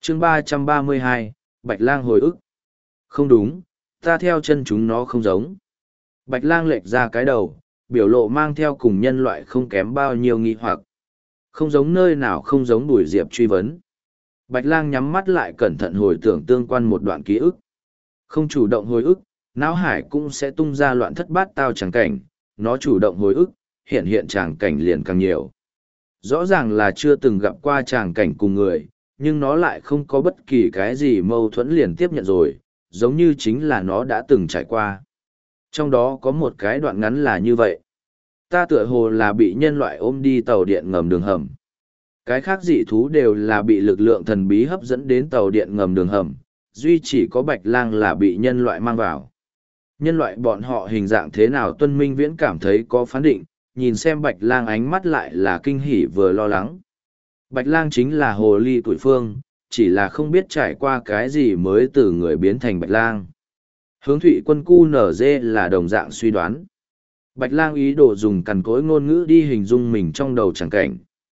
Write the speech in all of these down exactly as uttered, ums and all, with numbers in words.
chương ba trăm ba mươi hai, Bạch Lang hồi ức. Không đúng, ta theo chân chúng nó không giống. Bạch Lang lệch ra cái đầu, biểu lộ mang theo cùng nhân loại không kém bao nhiêu nghi hoặc. Không giống nơi nào không giống Bùi Diệp truy vấn. Bạch Lang nhắm mắt lại cẩn thận hồi tưởng tương quan một đoạn ký ức. Không chủ động hồi ức, não hải cũng sẽ tung ra loạn thất bát tao tràng cảnh, nó chủ động hồi ức, hiện hiện tràng cảnh liền càng nhiều. Rõ ràng là chưa từng gặp qua tràng cảnh cùng người, nhưng nó lại không có bất kỳ cái gì mâu thuẫn liền tiếp nhận rồi, giống như chính là nó đã từng trải qua. Trong đó có một cái đoạn ngắn là như vậy. Ta tựa hồ là bị nhân loại ôm đi tàu điện ngầm đường hầm. Cái khác dị thú đều là bị lực lượng thần bí hấp dẫn đến tàu điện ngầm đường hầm, duy chỉ có Bạch Lang là bị nhân loại mang vào. Nhân loại bọn họ hình dạng thế nào Tuân Minh Viễn cảm thấy có phán định, nhìn xem Bạch Lang ánh mắt lại là kinh hỉ vừa lo lắng. Bạch Lang chính là hồ ly tuổi phương, chỉ là không biết trải qua cái gì mới từ người biến thành Bạch Lang. Hướng Thụy Quân cu nở dê là đồng dạng suy đoán. Bạch Lang ý đồ dùng cằn cỗi ngôn ngữ đi hình dung mình trong đầu chẳng cảnh.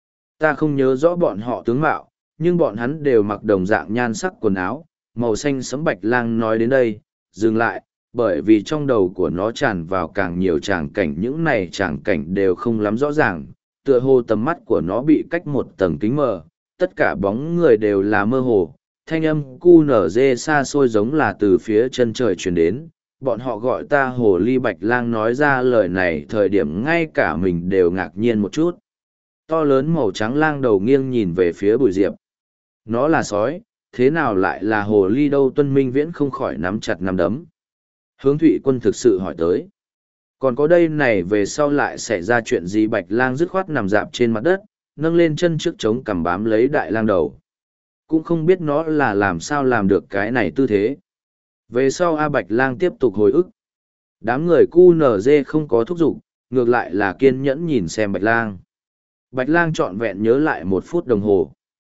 Ta không nhớ rõ bọn họ tướng mạo, nhưng bọn hắn đều mặc đồng dạng nhan sắc quần áo, màu xanh sẫm. Bạch Lang nói đến đây, dừng lại, bởi vì trong đầu của nó tràn vào càng nhiều tràng cảnh, những này tràng cảnh đều không lắm rõ ràng, tựa hồ tầm mắt của nó bị cách một tầng kính mờ, tất cả bóng người đều là mơ hồ, thanh âm cu nở dê xa xôi giống là từ phía chân trời truyền đến. Bọn họ gọi ta hồ ly. Bạch Lang nói ra lời này thời điểm ngay cả mình đều ngạc nhiên một chút. To lớn màu trắng lang đầu nghiêng nhìn về phía Bùi Diệp. Nó là sói, thế nào lại là hồ ly đâu? Tuân Minh Viễn không khỏi nắm chặt nắm đấm. Hướng Thụy Quân thực sự hỏi tới. Còn có đây này về sau lại xảy ra chuyện gì? Bạch Lang dứt khoát nằm dạp trên mặt đất, nâng lên chân trước chống cằm bám lấy đại lang đầu. Cũng không biết nó là làm sao làm được cái này tư thế. Về sau A Bạch Lang tiếp tục hồi ức. Đám người cu nở dê không có thúc giục, ngược lại là kiên nhẫn nhìn xem Bạch Lang. Bạch Lang trọn vẹn nhớ lại một phút đồng hồ.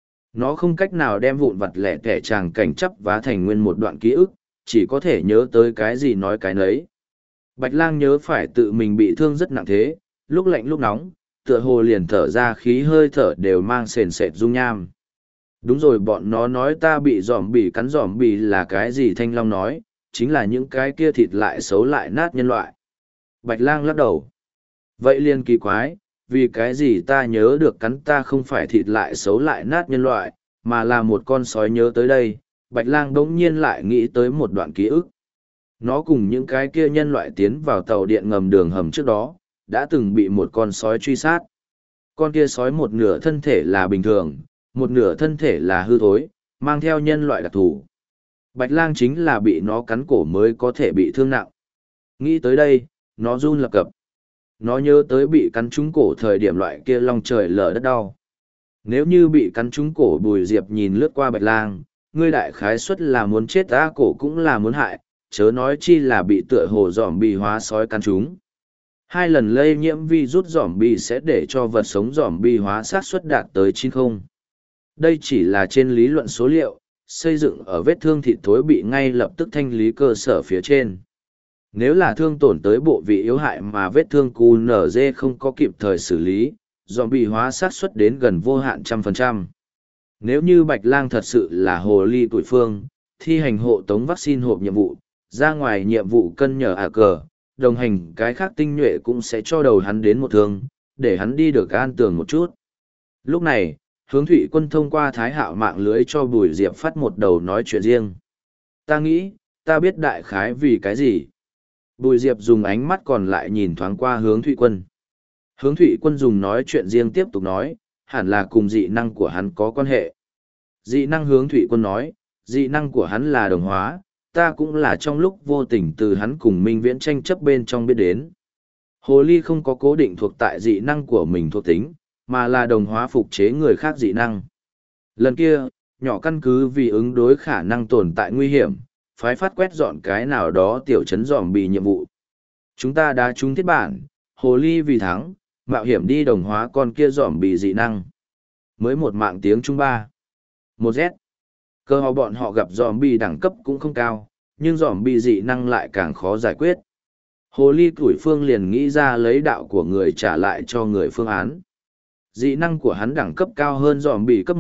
Nó không cách nào đem vụn vặt lẻ tẻ tràng cảnh chấp vá thành nguyên một đoạn ký ức, chỉ có thể nhớ tới cái gì nói cái nấy. Bạch Lang nhớ phải tự mình bị thương rất nặng thế, lúc lạnh lúc nóng, tựa hồ liền thở ra khí hơi thở đều mang sền sệt dung nham. Đúng rồi, bọn nó nói ta bị giòm bì cắn. Giòm bì là cái gì? Thanh Long nói, chính là những cái kia thịt lại xấu lại nát nhân loại. Bạch Lang lắc đầu. Vậy liền kỳ quái, vì cái gì ta nhớ được cắn ta không phải thịt lại xấu lại nát nhân loại, mà là một con sói? Nhớ tới đây, Bạch Lang đống nhiên lại nghĩ tới một đoạn ký ức. Nó cùng những cái kia nhân loại tiến vào tàu điện ngầm đường hầm trước đó, đã từng bị một con sói truy sát. Con kia sói một nửa thân thể là bình thường, một nửa thân thể là hư thối, mang theo nhân loại đặc thù. Bạch Lang chính là bị nó cắn cổ mới có thể bị thương nặng. Nghĩ tới đây, nó run lập cập. Nó nhớ tới bị cắn trúng cổ thời điểm loại kia long trời lở đất đau. Nếu như bị cắn trúng cổ, Bùi Diệp nhìn lướt qua Bạch Lang, ngươi đại khái suất là muốn chết, ta cổ cũng là muốn hại, chớ nói chi là bị tựa hồ giòm bì hóa sói cắn trúng. Hai lần lây nhiễm virus giòm bì sẽ để cho vật sống giòm bì hóa xác suất đạt tới chín mươi. Đây chỉ là trên lý luận số liệu, xây dựng ở vết thương thịt thối bị ngay lập tức thanh lý cơ sở phía trên. Nếu là thương tổn tới bộ vị yếu hại mà vết thương cu nở dê không có kịp thời xử lý, giòm bì hóa xác suất đến gần vô hạn trăm phần trăm. Nếu như Bạch Lang thật sự là hồ ly tuổi phương, thi hành hộ tống vaccine hộp nhiệm vụ, ra ngoài nhiệm vụ cân nhờ à cờ, đồng hành cái khác tinh nhuệ cũng sẽ cho đầu hắn đến một thương, để hắn đi được an tường một chút. Lúc này, Hướng Thụy Quân thông qua Thái Hạo mạng lưới cho Bùi Diệp phát một đầu nói chuyện riêng. Ta nghĩ, ta biết đại khái vì cái gì. Bùi Diệp dùng ánh mắt còn lại nhìn thoáng qua Hướng Thụy Quân. Hướng Thụy Quân dùng nói chuyện riêng tiếp tục nói, hẳn là cùng dị năng của hắn có quan hệ. Dị năng? Hướng Thụy Quân nói, dị năng của hắn là đồng hóa, ta cũng là trong lúc vô tình từ hắn cùng Minh Viễn tranh chấp bên trong biết đến. Hồ ly không có cố định thuộc tại dị năng của mình thuộc tính, mà là đồng hóa phục chế người khác dị năng. Lần kia, nhỏ căn cứ vì ứng đối khả năng tồn tại nguy hiểm, phái phát quét dọn cái nào đó tiểu trấn giòm bì nhiệm vụ. Chúng ta đã trúng thiết bản, hồ ly vì thắng, mạo hiểm đi đồng hóa con kia giòm bì dị năng. Mới một mạng tiếng Trung ba. Một Z. Cơ hồ bọn họ gặp giòm bì đẳng cấp cũng không cao, nhưng giòm bì dị năng lại càng khó giải quyết. Hồ ly tuổi phương liền nghĩ ra lấy đạo của người trả lại cho người phương án. Dị năng của hắn đẳng cấp cao hơn giòm bì cấp một,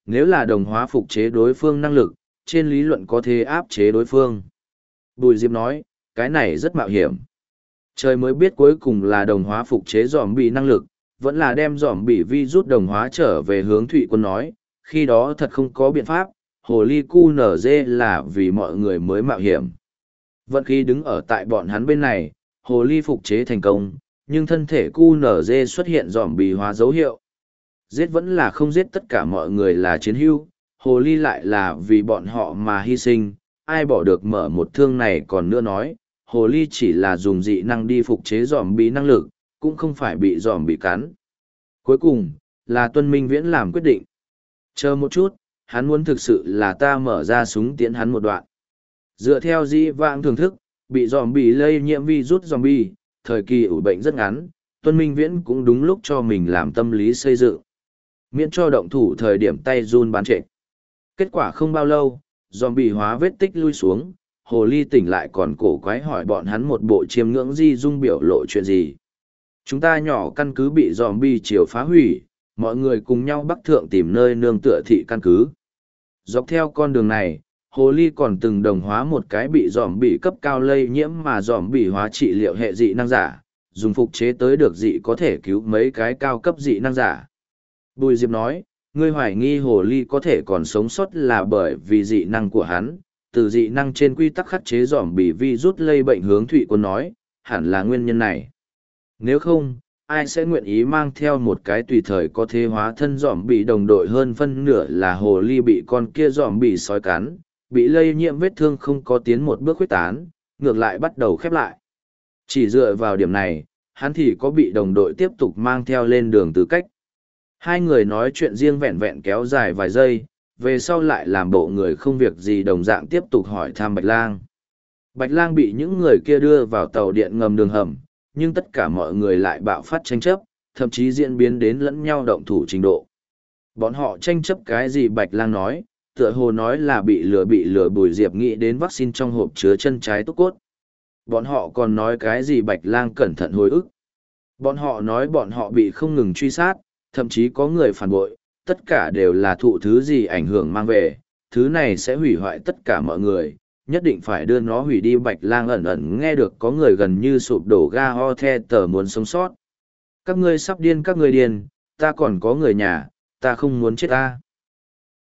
nếu là đồng hóa phục chế đối phương năng lực, trên lý luận có thể áp chế đối phương. Bùi Diệp nói, cái này rất mạo hiểm. Trời mới biết cuối cùng là đồng hóa phục chế giòm bị năng lực, vẫn là đem giòm bị vi rút đồng hóa trở về hướng Thụy Quân nói, khi đó thật không có biện pháp, hồ ly cu nở dê là vì mọi người mới mạo hiểm. Vận khí đứng ở tại bọn hắn bên này, hồ ly phục chế thành công, nhưng thân thể cu nở dê xuất hiện giòm bị hóa dấu hiệu. Giết vẫn là không giết tất cả mọi người là chiến hữu, hồ ly lại là vì bọn họ mà hy sinh, ai bỏ được mở một thương này còn nữa nói, hồ ly chỉ là dùng dị năng đi phục chế giòm bị năng lực, cũng không phải bị giòm bị cắn. Cuối cùng, là Tuân Minh Viễn làm quyết định. Chờ một chút, hắn muốn thực sự là ta mở ra súng tiễn hắn một đoạn. Dựa theo dĩ vãng thưởng thức, bị giòm bị lây nhiễm virus zombie, thời kỳ ủ bệnh rất ngắn, Tuân Minh Viễn cũng đúng lúc cho mình làm tâm lý xây dựng. Miễn cho động thủ thời điểm tay run bán trệ. Kết quả không bao lâu, zombie hóa vết tích lui xuống, hồ ly tỉnh lại còn cổ quái hỏi bọn hắn một bộ chiêm ngưỡng di dung biểu lộ chuyện gì. Chúng ta nhỏ căn cứ bị zombie chiều phá hủy, mọi người cùng nhau bắc thượng tìm nơi nương tựa thị căn cứ. Dọc theo con đường này, hồ ly còn từng đồng hóa một cái bị zombie cấp cao lây nhiễm mà zombie hóa trị liệu hệ dị năng giả, dùng phục chế tới được dị có thể cứu mấy cái cao cấp dị năng giả. Bùi Diệp nói, ngươi hoài nghi hồ ly có thể còn sống sót là bởi vì dị năng của hắn, từ dị năng trên quy tắc khắc chế giỏm bị vi rút lây bệnh hướng Thụy Quân nói, hẳn là nguyên nhân này. Nếu không, ai sẽ nguyện ý mang theo một cái tùy thời có thể hóa thân giỏm bị đồng đội hơn phân nửa là hồ ly bị con kia giỏm bị sói cắn, bị lây nhiễm vết thương không có tiến một bước khuếch tán, ngược lại bắt đầu khép lại. Chỉ dựa vào điểm này, hắn thì có bị đồng đội tiếp tục mang theo lên đường tư cách. Hai người nói chuyện riêng vẹn vẹn kéo dài vài giây, về sau lại làm bộ người không việc gì đồng dạng tiếp tục hỏi thăm Bạch Lang. Bạch Lang bị những người kia đưa vào tàu điện ngầm đường hầm, nhưng tất cả mọi người lại bạo phát tranh chấp, thậm chí diễn biến đến lẫn nhau động thủ trình độ. Bọn họ tranh chấp cái gì Bạch Lang nói, tựa hồ nói là bị lừa bị lừa Bùi Diệp nghĩ đến vaccine trong hộp chứa chân trái túc cốt. Bọn họ còn nói cái gì Bạch Lang cẩn thận hồi ức. Bọn họ nói bọn họ bị không ngừng truy sát, thậm chí có người phản bội, tất cả đều là thụ thứ gì ảnh hưởng mang về, thứ này sẽ hủy hoại tất cả mọi người, nhất định phải đưa nó hủy đi. Bạch Lang ẩn ẩn nghe được có người gần như sụp đổ ga ho the tờ muốn sống sót. Các ngươi sắp điên các ngươi điên, ta còn có người nhà, ta không muốn chết ta.